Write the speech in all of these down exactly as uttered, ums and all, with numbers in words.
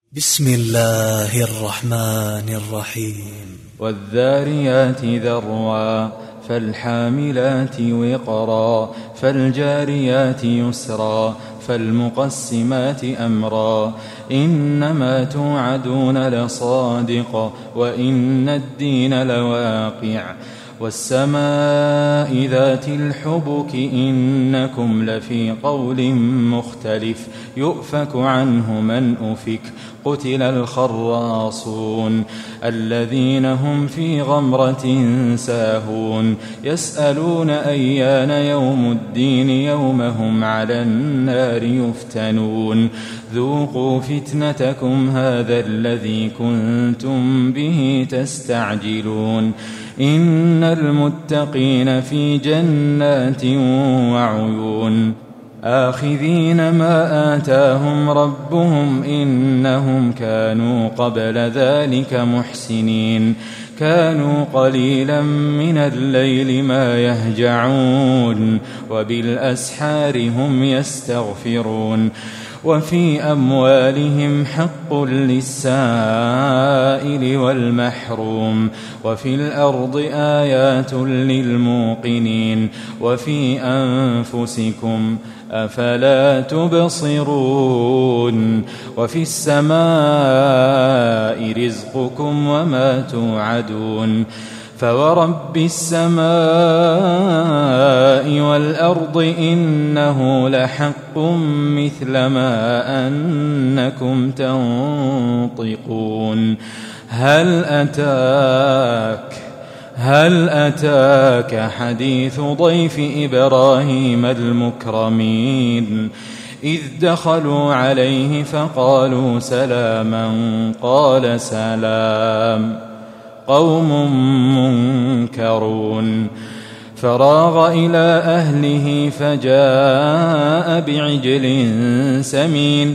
بسم الله الرحمن الرحيم والذاريات ذروا فالحاملات وقرا فالجاريات يسرا فالمقسمات أمرا إنما توعدون لصادق وإن الدين لواقع والسماء ذات الحبك إنكم لفي قول مختلف يؤفك عنه من أفك قتل الخراصون الذين هم في غمرة ساهون يسألون أيان يوم الدين يوم هم على النار يفتنون ذوقوا فتنتكم هذا الذي كنتم به تستعجلون إن المتقين في جنات وعيون آخذين ما آتاهم ربهم إنهم كانوا قبل ذلك محسنين كانوا قليلا من الليل ما يهجعون وبالأسحار هم يستغفرون وفي أموالهم حق للسائل والمحروم وفي الأرض آيات للموقنين وفي أنفسكم أفلا تبصرون وفي السماء رزقكم وما توعدون فورب السماء والأرض إنه لحق مثل ما أنكم تنطقون هل أتاك هل أتاك حديث ضيف إبراهيم المكرمين إذ دخلوا عليه فقالوا سلاما قال سلام قوم منكرون فراغ إلى أهله فجاء بعجل سمين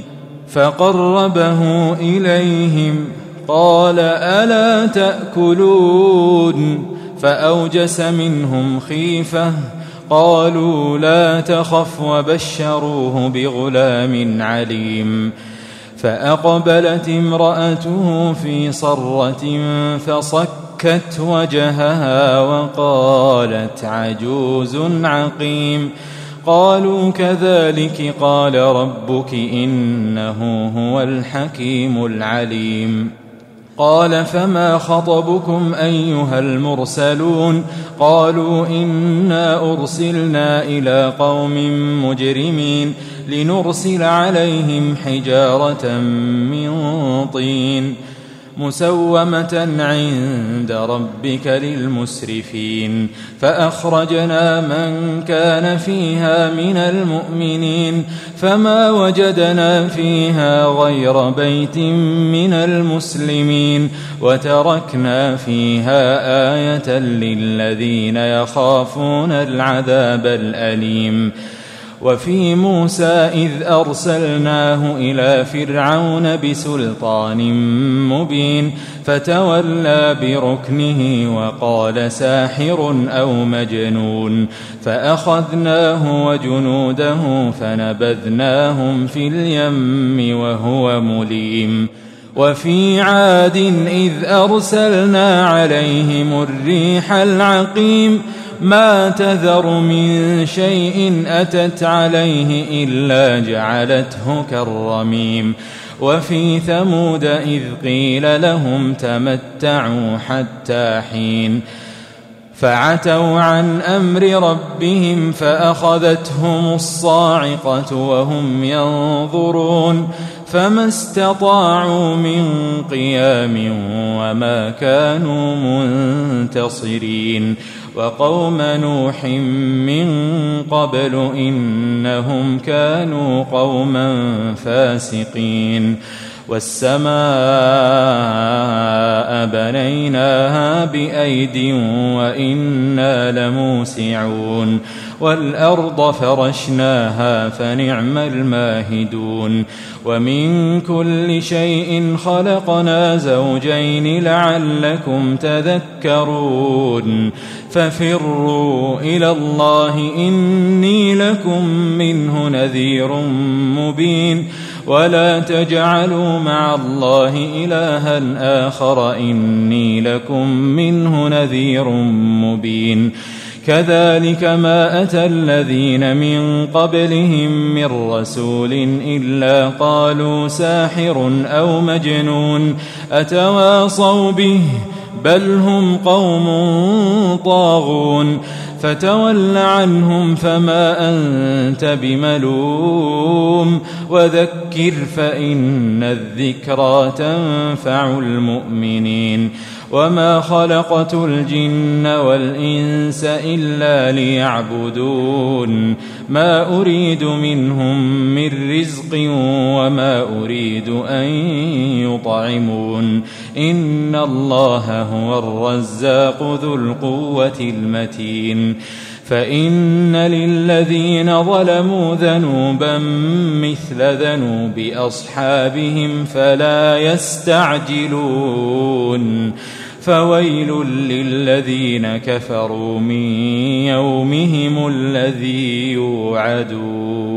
فقربه إليهم قال ألا تأكلون فأوجس منهم خيفة قالوا لا تخف وبشروه بغلام عليم فأقبلت امرأته في صرة فصكت وجهها وقالت عجوز عقيم قالوا كذلك قال ربك إنه هو الحكيم العليم قال فما خطبكم أيها المرسلون قالوا إنا أرسلنا إلى قوم مجرمين لنرسل عليهم حجارة من طين مسومة عند ربك للمسرفين فأخرجنا من كان فيها من المؤمنين فما وجدنا فيها غير بيت من المسلمين وتركنا فيها آية للذين يخافون العذاب الأليم وفي موسى إذ أرسلناه إلى فرعون بسلطان مبين فتولى بركنه وقال ساحر أو مجنون فأخذناه وجنوده فنبذناهم في اليم وهو مليم وفي عاد إذ أرسلنا عليهم الريح العقيم ما تذر من شيء أتت عليه إلا جعلته كالرميم وفي ثمود إذ قيل لهم تمتعوا حتى حين فعتوا عن أمر ربهم فأخذتهم الصاعقة وهم ينظرون فما استطاعوا من قيام وما كانوا منتصرين وقوم نوح من قبل إنهم كانوا قوما فاسقين والسماء بنيناها بأيد وإنا لموسعون والأرض فرشناها فنعم الماهدون ومن كل شيء خلقنا زوجين لعلكم تذكرون ففروا إلى الله إني لكم منه نذير مبين ولا تجعلوا مع الله إلها آخر إني لكم منه نذير مبين كذلك ما أتى الذين من قبلهم من رسول إلا قالوا ساحر أو مجنون أتواصوا به بل هم قوم طاغون فتول عنهم فما أنت بملوم وذكر فإن الذكرى تنفع المؤمنين وما خلقت الجن والإنس إلا ليعبدون ما أريد منهم من رزق وما أريد أن يطعمون إن الله هو الرزاق ذو القوة المتين فإن للذين ظلموا ذنوبا مثل ذنوب أصحابهم فلا يستعجلون فويل للذين كفروا من يومهم الذي يوعدون.